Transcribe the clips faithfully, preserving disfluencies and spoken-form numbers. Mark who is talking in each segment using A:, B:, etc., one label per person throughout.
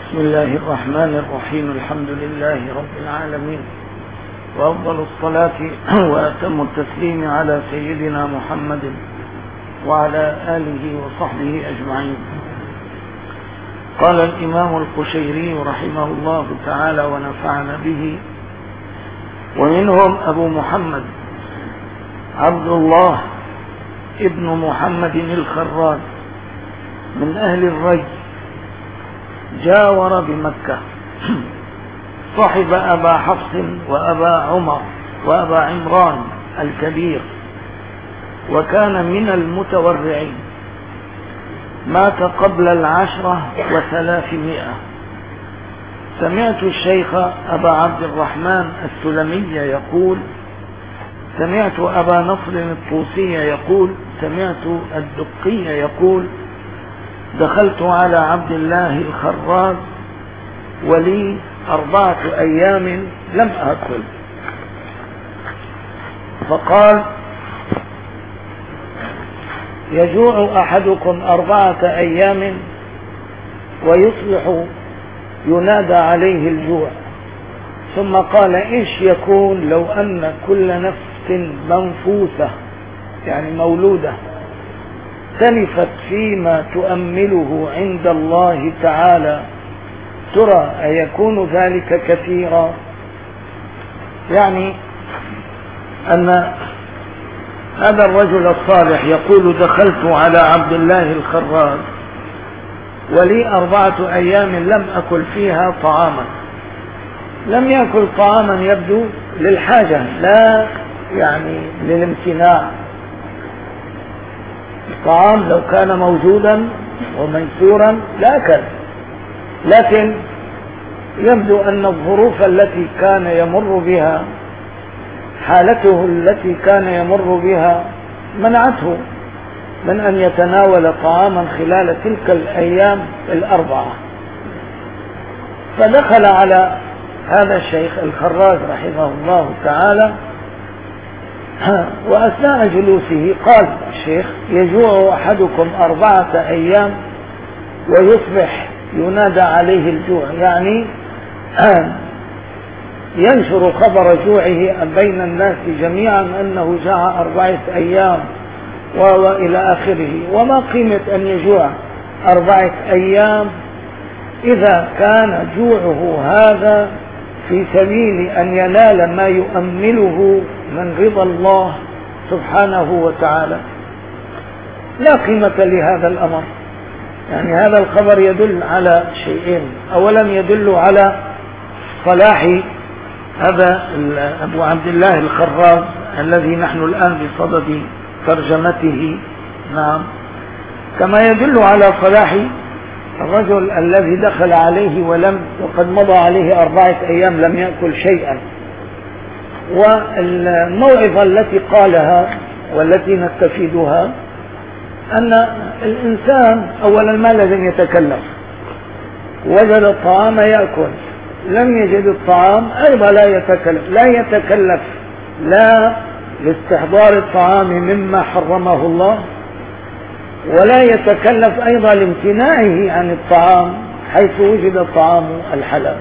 A: بسم الله الرحمن الرحيم. الحمد لله رب العالمين، وأفضل الصلاة وأتم التسليم على سيدنا محمد وعلى آله وصحبه أجمعين. قال الإمام القشيري رحمه الله تعالى ونفعنا به: ومنهم أبو محمد عبد الله ابن محمد الخراز من أهل الري، جاور بمكة، صحب أبا حفص وأبا عمر وأبا عمران الكبير، وكان من المتورعين. مات قبل العشرة وثلاثمائة. سمعت الشيخ أبا عبد الرحمن السلمي يقول: سمعت أبا نصر الطوسي يقول: سمعت الدقي يقول: دخلت على عبد الله الخراز ولي أربعة أيام لم أكل، فقال: يجوع أحدكم أربعة أيام ويصبح ينادى عليه الجوع. ثم قال: إيش يكون لو أن كل نفس منفوسة يعني مولودة تلفت فيما تؤمله عند الله تعالى، ترى أيكون ذلك كثيرا؟ يعني أن هذا الرجل الصالح يقول: دخلت على عبد الله الخراز ولي أربعة أيام لم أكل فيها طعاما. لم يأكل طعاما يبدو للحاجة، لا يعني للامتناع. الطعام لو كان موجودا وميسورا لأكل، لكن يبدو أن الظروف التي كان يمر بها، حالته التي كان يمر بها، منعته من أن يتناول طعاما خلال تلك الأيام الأربعة. فدخل على هذا الشيخ الخراز رحمه الله تعالى، وأثناء جلوسه قال الشيخ: يجوع أحدكم أربعة أيام ويصبح ينادى عليه الجوع، يعني ينشر خبر جوعه بين الناس جميعا أنه جاع أربعة أيام وإلى آخره. وما قيمة أن يجوع أربعة أيام إذا كان جوعه هذا في سبيل أن ينال ما يؤمله من رضا الله سبحانه وتعالى؟ لا قيمة لهذا الأمر. يعني هذا الخبر يدل على شيئين: أولا يدل على صلاح هذا أبو عبد الله الخراز الذي نحن الآن بصدد ترجمته، نعم، كما يدل على صلاح الرجل الذي دخل عليه ولم وقد مضى عليه أربعة أيام لم يأكل شيئا. والموعظة التي قالها والتي نستفيدها أن الإنسان أولا ما لازم يتكلف، وجد الطعام يأكل، لم يجد الطعام أيضا لا يتكلف، لا يتكلف لا لاستحضار الطعام مما حرمه الله، ولا يتكلف أيضا لامتناعه عن الطعام حيث وجد الطعام الحلال.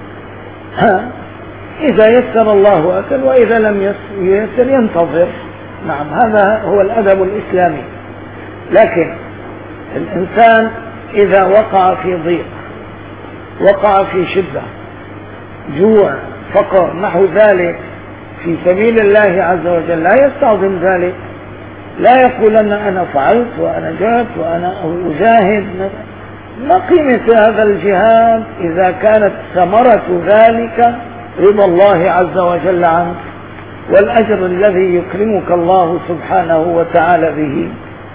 A: إذا يسر الله أكل، وإذا لم يسر ينتظر. نعم، هذا هو الأدب الإسلامي. لكن الإنسان إذا وقع في ضيق، وقع في شدة، جوع، فقر، نحو ذلك، في سبيل الله عز وجل لا يستعظم ذلك، لا يقول أن أنا فعلت وأنا جهدت وأنا أجاهد. ما قيمة هذا الجهاد إذا كانت ثمرة ذلك رضا الله عز وجل عنك والأجر الذي يكرمك الله سبحانه وتعالى به؟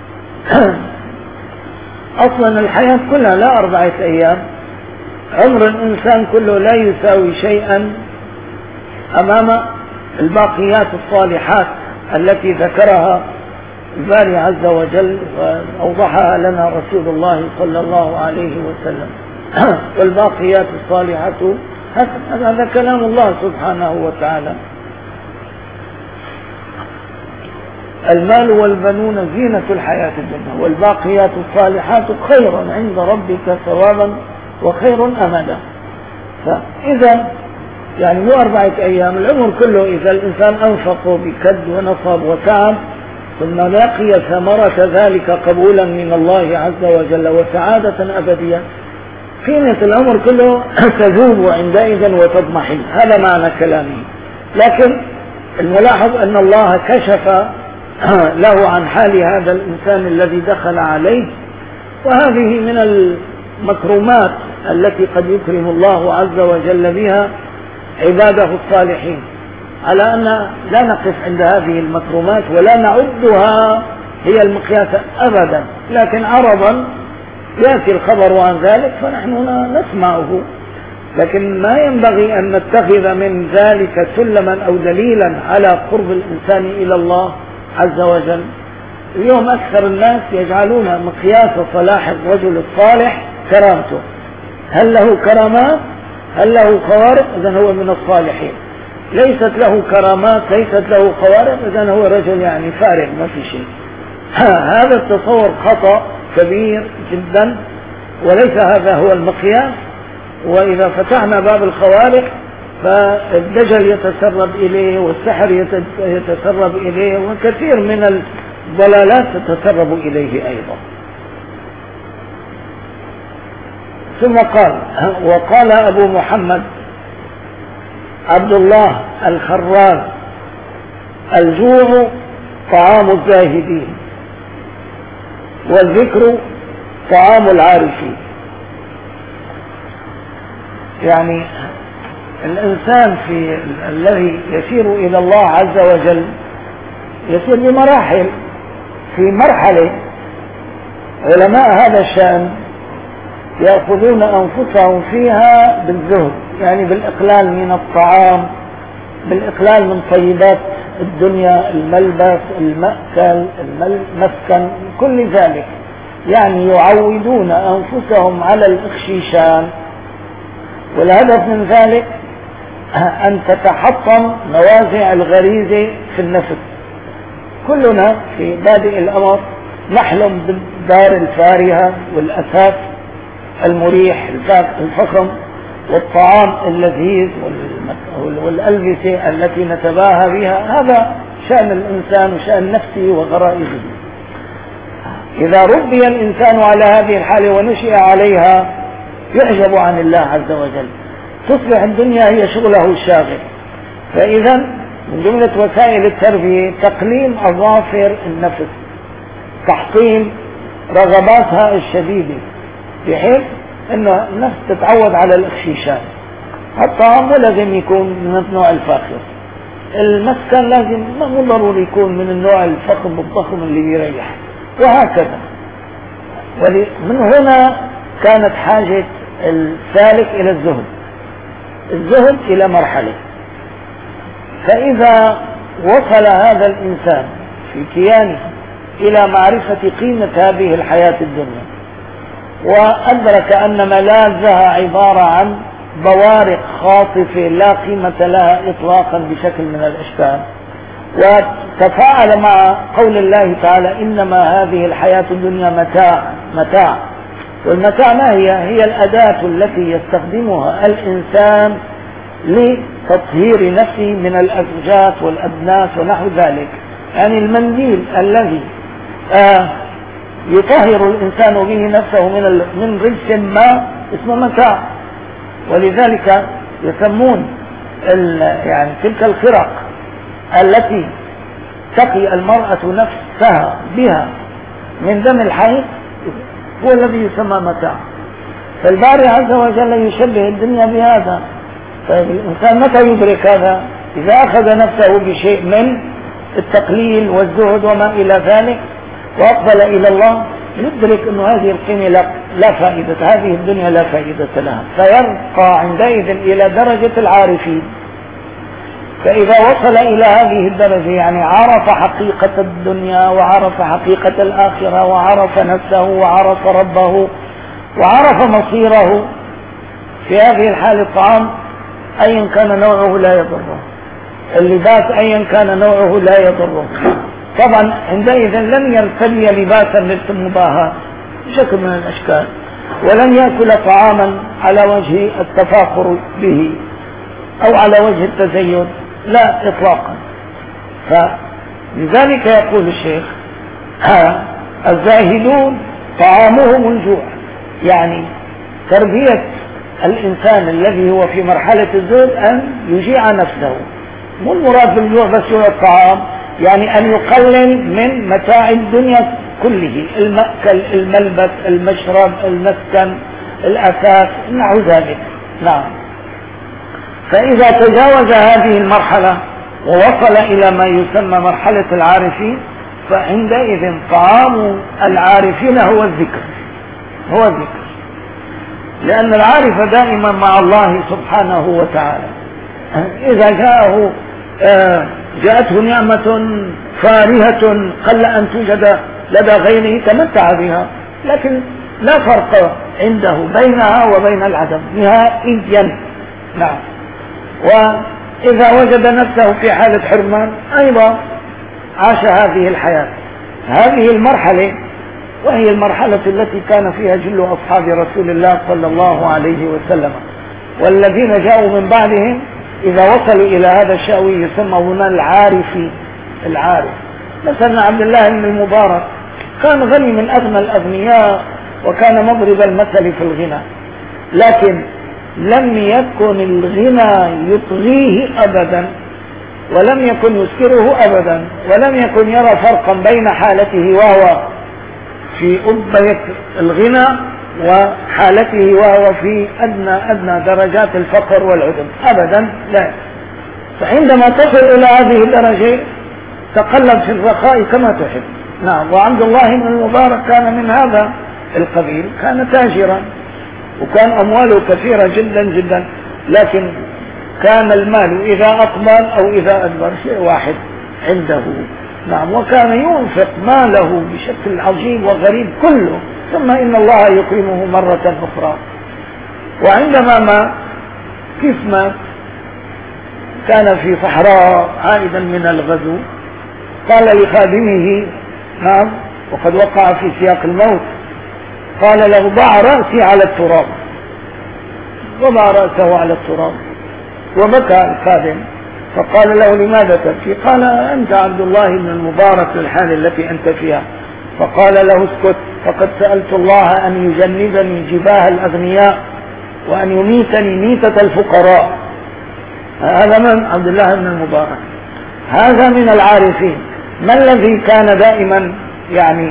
A: أصلا الحياة كلها لا أربعة أيام. عمر الإنسان كله لا يساوي شيئا أمام الباقيات الصالحات التي ذكرها الباري عز وجل وأوضحها لنا رسول الله صلى الله عليه وسلم. والباقيات الصالحات هذا كلام الله سبحانه وتعالى: المال والبنون زينة الحياة الدنيا والباقيات الصالحات خير عند ربك ثوابا وخير أمدا. فإذا يعني مو أربعة أيام، العمر كله إذا الإنسان أنفقه بكد ونصب وتعب ثم لقي ثمرة ذلك قبولا من الله عز وجل وسعادة أبدية، قيمة العمر كله تذوب عندئذ وتضمحل. هذا معنى كلامه. لكن الملاحظ أن الله كشف له عن حال هذا الإنسان الذي دخل عليه، وهذه من المكرمات التي قد يكرم الله عز وجل بها عباده الصالحين، على أن لا نقف عند هذه المكرمات ولا نعدها هي المقياس أبدا، لكن عرضا يأتي الخبر عن ذلك فنحن نسمعه، لكن ما ينبغي أن نتخذ من ذلك سلما أو دليلا على قرب الإنسان إلى الله عز وجل. اليوم أكثر الناس يجعلون مقياس صلاح الرجل الصالح كرامته، هل له كرامات؟ هل له خوارق؟ إذن هو من الصالحين. ليست له كرامات، ليست له خوارق، إذن هو رجل يعني فارغ ما في شيء. هذا التصور خطأ كبير جدا، وليس هذا هو المقياس. وإذا فتحنا باب الخوارق فالدجل يتسرب إليه والسحر يتسرب إليه وكثير من الضلالات تتسرب إليه أيضا. ثم قال: وقال أبو محمد عبد الله الخراز: الجوع طعام الزاهدين، والذكر طعام العارفين. يعني الإنسان في الذي يسير إلى الله عز وجل يسير بمراحل. في مرحلة علماء هذا الشأن يأخذون أنفسهم فيها بالزهد، يعني بالإقلال من الطعام، بالإقلال من طيبات الدنيا، الملبس، المأكل، المسكن، كل ذلك. يعني يعودون أنفسهم على الإخشيشان، والهدف من ذلك أن تتحطم نوازع الغريزة في النفس. كلنا في بادئ الأمر نحلم بالدار الفارهة والأثاث المريح الفخم والطعام اللذيذ والألبسة التي نتباهى بها. هذا شأن الإنسان وشأن نفسه وغرائزه. إذا ربي الإنسان على هذه الحالة ونشئ عليها يعجب عن الله عز وجل، تصبح الدنيا هي شغله الشاغل. فإذا من جملة وسائل التربية تقليل أظافر النفس، تحطيم رغباتها الشديدة، بحيث أن النفس تتعود على الإخشيشان. الطعام مو لازم يكون من النوع الفاخر، المسكن لازم مو ضروري يكون من النوع الفخم الضخم اللي يريح، وهكذا. ومن هنا كانت حاجة السالك إلى الزهد، الزهد إلى مرحلة. فإذا وصل هذا الإنسان في كيانه إلى معرفة قيمة هذه الحياة الدنيا، وأدرك أن ملاذها عبارة عن بوارق خاطفة لا قيمة لها إطلاقا بشكل من الأشكال، وتفاعل مع قول الله تعالى: إنما هذه الحياة الدنيا متاع. متاع، والمتاع ما هي؟ هي الأداة التي يستخدمها الإنسان لتطهير نفسه من الأزجات والأدناس ونحو ذلك. يعني المنديل الذي آه يطهر الإنسان به نفسه من من رجس ما اسمه متاع. ولذلك يسمون يعني تلك الخرق التي تقي المرأة نفسها بها من دم الحيض هو الذي يسمى متاع. فالباري عز وجل يشبه الدنيا بهذا. فالإنسان متى يدرك هذا؟ إذا أخذ نفسه بشيء من التقليل والزهد وما إلى ذلك وأقبل إلى الله، يدرك أن هذه القيمة لا فائدة، هذه الدنيا لا فائدة لها، فيرقى عندئذ إلى درجة العارفين. فإذا وصل إلى هذه الدرجة يعني عرف حقيقة الدنيا وعرف حقيقة الآخرة وعرف نفسه وعرف ربه وعرف مصيره، في هذه الحالة الطعام أيا كان نوعه لا يضره، اللباس أيا كان نوعه لا يضره. طبعا عندئذ لن يرتدي لباسا للمباهاة بشكل من الأشكال، ولن يأكل طعاما على وجه التفاخر به أو على وجه التزين، لا إطلاقا. فلذلك يقول الشيخ الزاهدون طعامهم الجوع، يعني تربية الإنسان الذي هو في مرحلة الزهد أن يجيع نفسه، مو المراد بالجوع بس هو الطعام، يعني أن يقلل من متاع الدنيا كله، المأكل، الملبس، المشرب، المسكن، الأثاث، نحو ذلك. نعم. فإذا تجاوز هذه المرحلة ووصل إلى ما يسمى مرحلة العارفين، فعندئذ طعام العارفين هو الذكر، هو الذكر، لأن العارف دائما مع الله سبحانه وتعالى. إذا جاءه جاءته نعمة فارهة قل أن توجد لدى غيره تمتع بها، لكن لا فرق عنده بينها وبين العدم نهائيا. نعم. وإذا وجد نفسه في حالة حرمان أيضا عاش هذه الحياة. هذه المرحلة وهي المرحلة التي كان فيها جل أصحاب رسول الله صلى الله عليه وسلم، والذين جاءوا من بعدهم إذا وصلوا إلى هذا الشأوي يسمون العارفين. العارف مثلا عبد الله بن المبارك كان غني من أغنى الأغنياء وكان مضرب المثل في الغنى، لكن لم يكن الغنى يطغيه أبدا، ولم يكن يسكره أبدا، ولم يكن يرى فرقا بين حالته وهو في أبية الغنى وحالته وهو في أدنى أدنى درجات الفقر والعدم أبدا، لا. فعندما تصل إلى هذه الدرجة تقلب في الرخاء كما تحب. نعم. وعبد الله بن المبارك كان من هذا القبيل، كان تاجرا وكان أمواله كثيرة جدا جدا، لكن كان المال إذا أقبل أو إذا أدبر شيء واحد عنده. نعم. وكان ينفق ماله بشكل عجيب وغريب كله، ثم إن الله يكرمه مرة أخرى. وعندما ما كيف ما كان في صحراء عائدا من الغزو قال لخادمه، نعم وقد وقع في سياق الموت، قال له ضع رأسي على التراب، وضع رأسه على التراب وبكى الخادم، فقال له لماذا تبكي؟ قال أنت عبد الله بن المبارك للحال التي أنت فيها. فقال له اسكت، فقد سألت الله أن يجنبني جباه الأغنياء وأن يميتني ميتة الفقراء. هذا من عبد الله بن المبارك، هذا من العارفين. ما الذي كان دائما يعني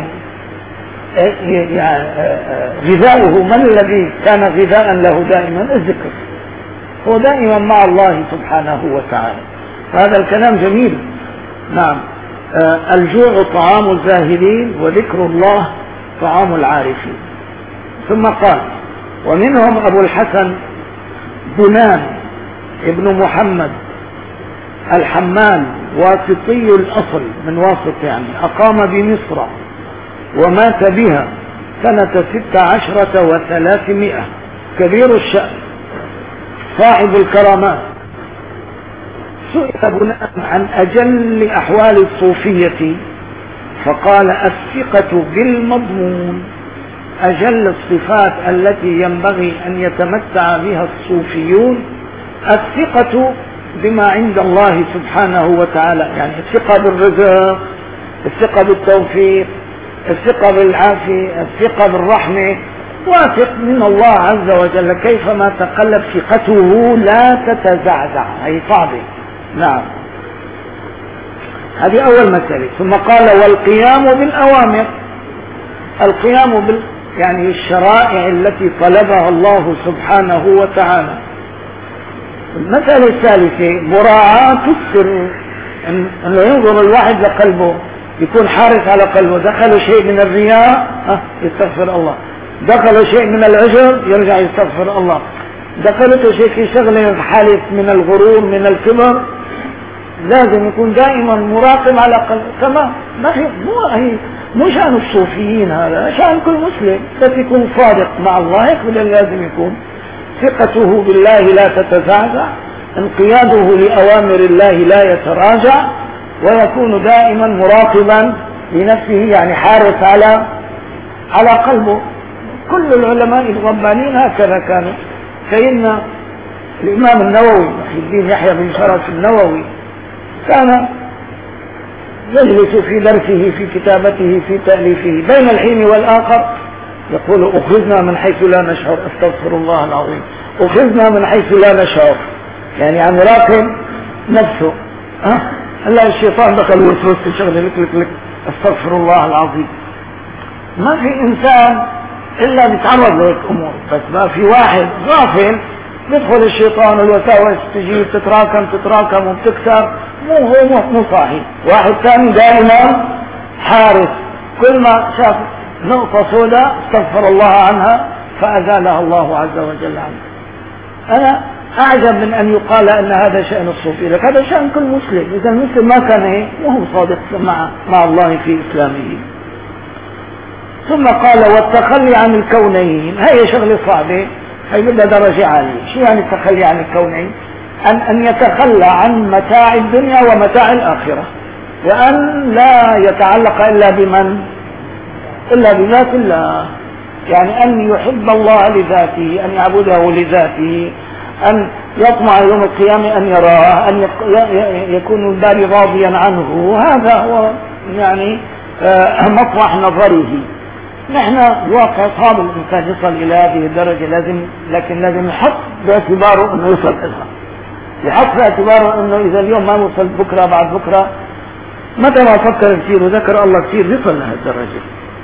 A: غذاؤه، من الذي كان غذاء له دائما؟ الذكر، هو دائما مع الله سبحانه وتعالى. هذا الكلام جميل. نعم. الجوع طعام الزاهدين وذكر الله طعام العارفين. ثم قال ومنهم أبو الحسن بنان ابن محمد الحمال واسطي الأصل من واسط، يعني أقام بمصر ومات بها سنة ست عشرة وثلاثمائة، كبير الشأن صاحب الكرامات. سئل بناء عن أجل أحوال الصوفية فقال الثقة بالمضمون. أجل الصفات التي ينبغي أن يتمتع بها الصوفيون الثقة بما عند الله سبحانه وتعالى، يعني الثقة بالرزق، الثقة بالتوفيق، الثقة بالعافية، الثقة بالرحمة، واثق من الله عز وجل كيفما تقلب ثقته لا تتزعزع، هي صعبة. نعم. هذه أول مسألة. ثم قال والقيام بالأوامر، القيام بال يعني الشرائع التي طلبها الله سبحانه وتعالى. المسألة الثالثة مراعاة السر، أنه ينظر الواحد لقلبه، يكون حارس على قلبه. دخل شيء من الرياء يستغفر الله، دخل شيء من العجب يرجع يستغفر الله، دخلته شيء في شغله حالة من الغرور من الكبر، لازم يكون دائما مراقب على قلبه. تمام. ما هي مو هي مو شأن الصوفيين، هذا شأن كل مسلم، بس يكون صادق مع الله، هيك لازم يكون ثقته بالله لا تتزعزع، انقياده لأوامر الله لا يتراجع، ويكون دائما مراقبا لنفسه، يعني حارس على على قلبه. كل العلماء الربانيين هكذا كانوا. سيدنا الإمام النووي محي الدين يحيى بن شرف النووي كان يجلس في درسه في كتابته في تأليفه بين الحين والآخر يقول أخذنا من حيث لا نشعر، أستغفر الله العظيم، أخذنا من حيث لا نشعر، يعني عم يراقب نفسه. ها هلا الشيطان دخل وسوس شغله لك لك لك أستغفر الله العظيم. ما في إنسان إلا بيتعرض لهيك أمور، بس ما في واحد غافل يدخل الشيطان والوساوس تجي تتراكم تتراكم وبتكسر، مو هو مو صاحي. واحد ثاني دائما حارس، كل ما شاف نقطة سوداء استغفر الله عنها فأزالها الله عز وجل عنه. أنا أعجب من أن يقال أن هذا شأن الصوفي، لك هذا شأن كل مسلم. إذا المسلم ما كان هيك وهو صادق مع مع الله في إسلامه. ثم قال والتخلي عن الكونين، هي شغلة صعبة، هي بدها درجة عالية. شو يعني التخلي عن الكونين؟ أن أن يتخلى عن متاع الدنيا ومتاع الآخرة، وأن لا يتعلق إلا بمن؟ إلا بذات الله. يعني أن يحب الله لذاته، أن يعبده لذاته، أن يطمع يوم القيامة أن يراه، أن يكون الباري راضيا عنه. هذا هو يعني مطرح نظره. نحن الواقع صعب الإنسان يصل إلى هذه الدرجة، لازم لكن لازم يحط باعتباره أنه يصل إلها، يحط باعتباره أنه إذا اليوم ما وصل بكرة بعد بكرة، متى ما فكر كثير وذكر الله كثير يصل لهذه الدرجة.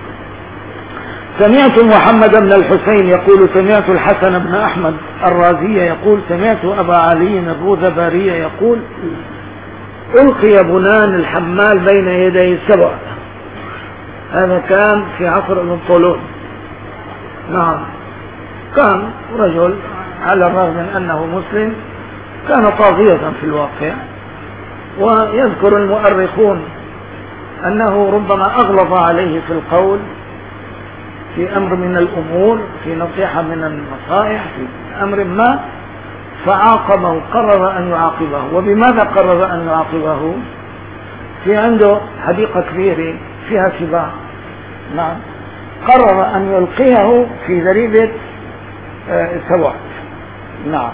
A: سمعت محمد بن الحسين يقول سمعت الحسن بن أحمد الرازي يقول سمعت أبا علي الروذباري يقول ألقي بنان الحمال بين يدي السبع. هذا كان في عصر ابن طولون. نعم، كان رجل على الرغم من أنه مسلم كان طاغية في الواقع. ويذكر المؤرخون أنه ربما أغلظ عليه في القول في أمر من الأمور، في نصيحة من النصائح، في أمر ما، فعاقبه، قرر أن يعاقبه. وبماذا قرر أن يعاقبه؟ في عنده حديقة كبيرة فيها سباع. نعم، قرر أن يلقيه في ذريبة السبع. نعم،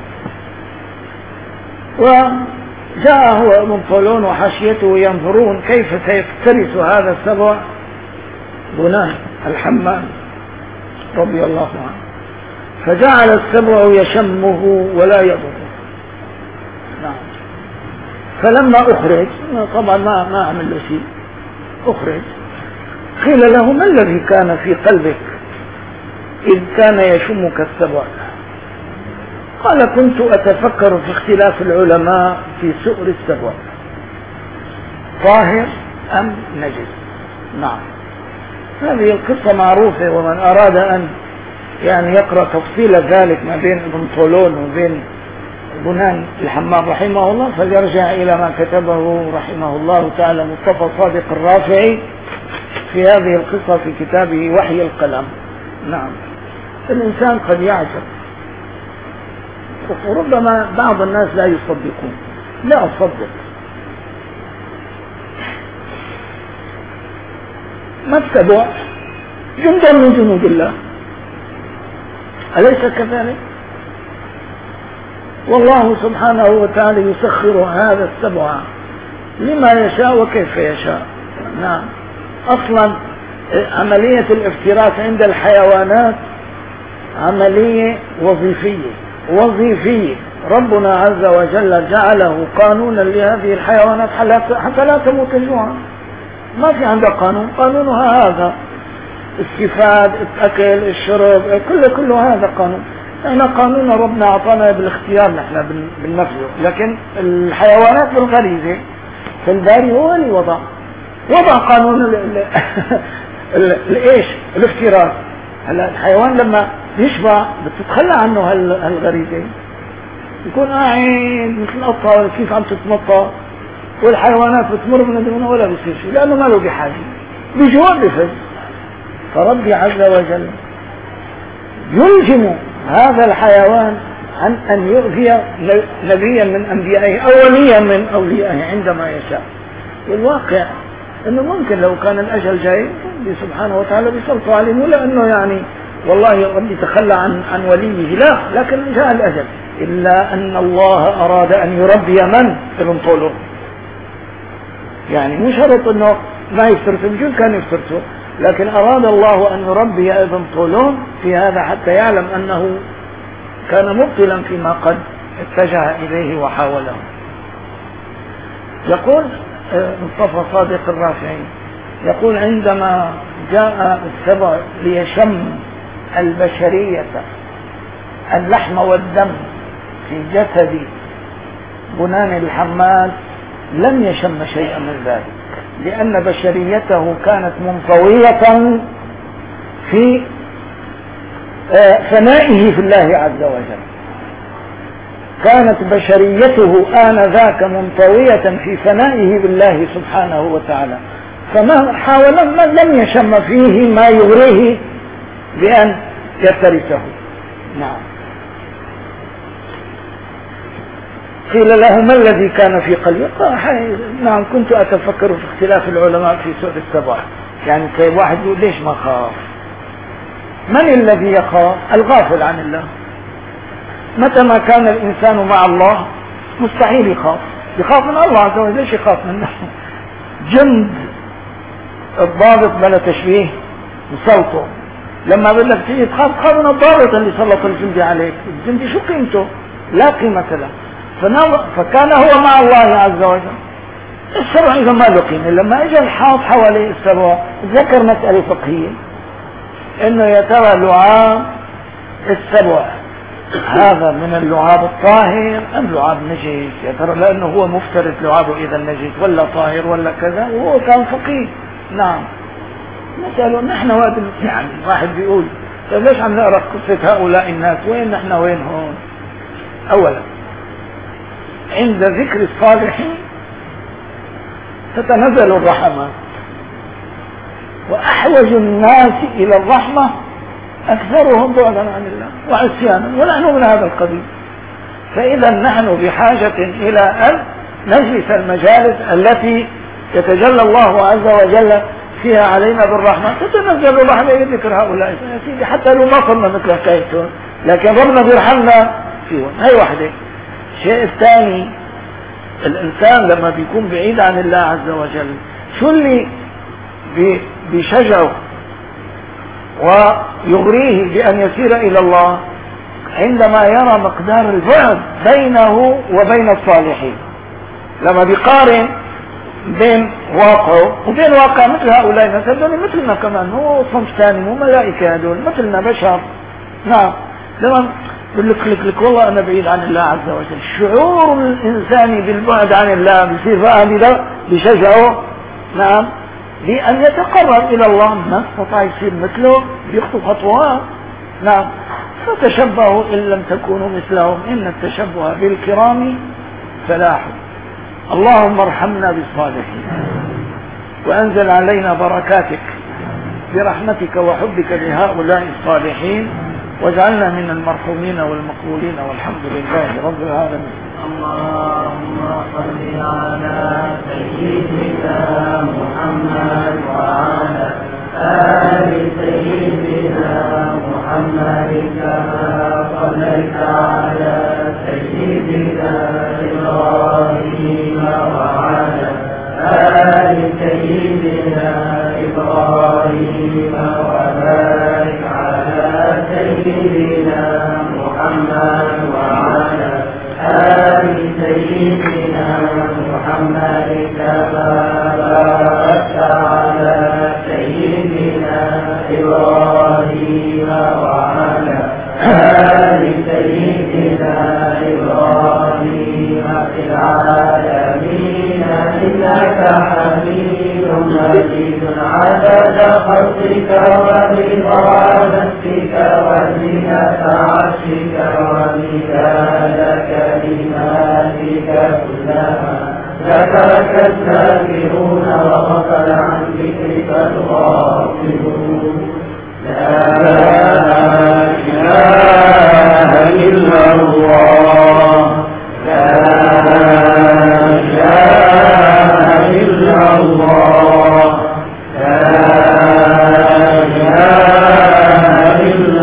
A: وجاء هو ابن طولون وحاشيته ينظرون كيف سيفترس هذا السبع بنان الحمام رضي الله عنه، فجعل السبع يشمه ولا يضره. نعم، فلما أخرج طبعا ما ما عمل له شيء، أخرج قيل له ما الذي كان في قلبك إذ كان يشمك السبع؟ قال كنت أتفكر في اختلاف العلماء في سؤر السبع طاهر أم نجس. نعم، هذه القصة معروفة، ومن أراد أن يعني يقرأ تفصيل ذلك ما بين ابن طولون وبين بنان الحمام رحمه الله فليرجع إلى ما كتبه رحمه الله تعالى مصطفى صادق الرافعي في هذه القصة في كتابه وحي القلم. نعم، الإنسان قد يعجب، وربما بعض الناس لا يصدقون. لا أصدق، ما السبع جند من جنود الله، أليس كذلك؟ والله سبحانه وتعالى يسخر هذا السبع لما يشاء وكيف يشاء. نعم، أصلا عملية الافتراس عند الحيوانات عملية وظيفية وظيفية ربنا عز وجل جعله قانونا لهذه الحيوانات حتى لا تموت جوعا. ما في عندها قانون، قانونها هذا استفاد، الأكل، الشرب، كل كل هذا قانون. احنا قانون ربنا أعطانا بالاختيار نحن بالنفذ، لكن الحيوانات بالغريزة في الباري هو اللي وضع وضع قانون الايش الافتراس. هلا الحيوان لما يشبع بتتخلى عنه هالغريزة، يكون قاعد مثل قطة كيف عم تتمطى، والحيوانات بتمر من دونه ولا بيصير شيء لأنه ما له بحاجة، بجوع بفز. فربي عز وجل يلزم هذا الحيوان عن أن يؤذي نبيا من أنبيائه أو وليا من أوليائه عندما يشاء. والواقع أنه ممكن لو كان الأجل جاي سبحانه وتعالى بيسلطوا عليه، مو لأنه يعني والله ربي تخلى عن عن وليه، لا، لكن جاء الأجل. إلا أن الله أراد أن يربي من؟ ابن طولون. يعني مش شرط أنه ما يفترسه، يمكن كان يفترسه، لكن أراد الله أن يربي ابن طولون في هذا حتى يعلم أنه كان مبطلا فيما قد اتجه إليه وحاوله. يقول مصطفى صادق الرافعي، يقول عندما جاء السبع ليشم البشرية اللحم والدم في جسد بنان الحماد لم يشم شيئا من ذلك، لأن بشريته كانت منطوية في ثنائه في الله عز وجل. كانت بشريته آنذاك منطوية في ثنائه بالله سبحانه وتعالى، فما حاول لم يشم فيه ما يغريه بأن يفترسه. نعم. قيل له ما الذي كان في قلبه؟ قال نعم كنت أتفكر في اختلاف العلماء في سورة السبع. يعني كي واحد يقول ليش ما خاف؟ من الذي يخاف؟ الغافل عن الله. متى ما كان الإنسان مع الله مستحيل يخاف، يخاف من الله عز وجل. ليش يخاف منه؟ جند الضابط بلا تشبيه بصوته، لما بدك تيجي تخاف تخاف من الضابط اللي سلط الجندي عليك. الجندي شو قيمته؟ لا قيمة له. فكان هو مع الله عز وجل. السبع إذا ما له قيمة. لما اجى الحاط حوالي السبع ذكر مسألة فقهية، انه يا ترى لعاب السبع هذا من اللعاب الطاهر ام لعاب نجس؟ يا ترى لانه هو مفترض لعابه اذا نجس ولا طاهر ولا كذا، وهو كان فقيه. نعم. نسأله نحن وقت يعني واحد بيقول طيب ليش عم نقرا قصة هؤلاء الناس؟ وين نحن وين هون؟ اولا عند ذكر الصالحين تتنزل الرحمات، واحوج الناس الى الرحمة اكثرهم بعدا عن الله وعصيانا، ونحن من هذا القبيل. فاذا نحن بحاجة الى ان نجلس المجالس التي يتجلى الله عز وجل فيها علينا بالرحمة، تتنزل الرحمة يذكر هؤلاء يا سيدي، حتى لو ما صرنا مثل حكايتهم لكن ربنا بيرحمنا فيهم. هي وحدة. الشيء الثاني، الانسان لما بيكون بعيد عن الله عز وجل شو اللي بيشجعه ويغريه بأن يسير إلى الله؟ عندما يرى مقدار البعد بينه وبين الصالحين. لما بيقارن بين واقعه وبين واقع مثل هؤلاء الناس، هذول مثلنا كمان، هو صنف ثاني، مو ملائكة، هذول مثلنا بشر. نعم. لما بقول لك لك لك والله أنا بعيد عن الله عز وجل، الشعور الإنساني بالبعد عن الله بيصير بقى بده بيشجعه. نعم. لأن يتقرب إلى الله، ما استطاع يصير مثله بيخطو خطوات. نعم. فتشبهوا إن لم تكونوا مثلهم إن التشبه بالكرام فلاح. اللهم ارحمنا بالصالحين وأنزل علينا بركاتك برحمتك وحبك لهؤلاء الصالحين، واجعلنا من المرحومين والمقبولين، والحمد لله رب العالمين.
B: اللهم صل على سيدنا محمد وعلى آل سيدنا محمد كما صليت على سيدنا إبراهيم وعلى آل سيدنا إبراهيم وبارك على سيدنا محمد وعلى آل سيدنا محمد كما باركت على سيدنا إبراهيم وعلى آل سيدنا إبراهيم في العالمين إنك حميد مجيد. عدد خلقك ورضا نفسك وزنة عرشك ومداد كلماتك كلما ذكرك الذاكرون وغفل عن ذكرك الغافلون. لا إله إلا الله، لا إله إلا الله، لا إله إلا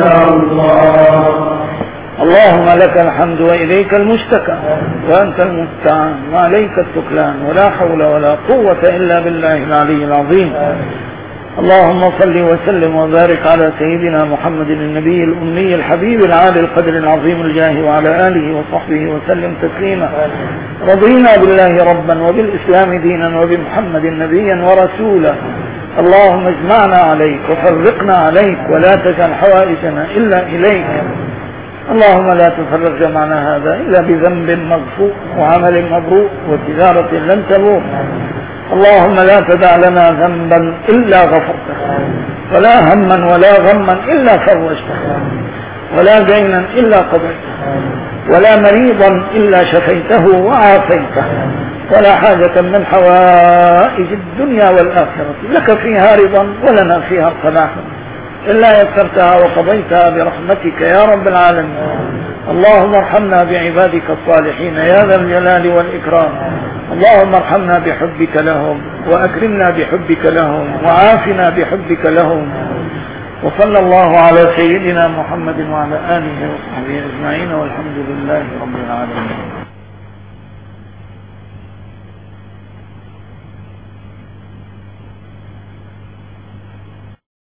A: الحمد وإليك المشتكى وأنت المستعان وعليك التكلان ولا حول ولا قوة إلا بالله العلي العظيم. اللهم صل وسلم وبارك على سيدنا محمد النبي الأمي الحبيب العالي القدر العظيم الجاه وعلى آله وصحبه وسلم تسليما. رضينا بالله ربا وبالإسلام دينا وبمحمد نبيا ورسولا. اللهم اجمعنا عليك وفرقنا عليك ولا تجعل حوائجنا إلا إليك. اللهم لا تفرق جمعنا هذا إلا بذنب مغفور وعمل مبرور وتجارة لن تبور. اللهم لا تدع لنا ذنبا إلا غفرته ولا هما ولا غما إلا فرجته ولا دينا إلا قضيته ولا مريضا إلا شفيته وعافيته ولا حاجة من حوائج الدنيا والآخرة لك فيها رضا ولنا فيها صلاح إلا يسرتها وقضيتها برحمتك يا رب العالمين. اللهم ارحمنا بعبادك الصالحين يا ذا الجلال والإكرام. اللهم ارحمنا بحبك لهم وأكرمنا بحبك لهم وعافنا بحبك لهم. وصلى الله على سيدنا محمد وعلى آله وصحبه أجمعين والحمد لله رب العالمين.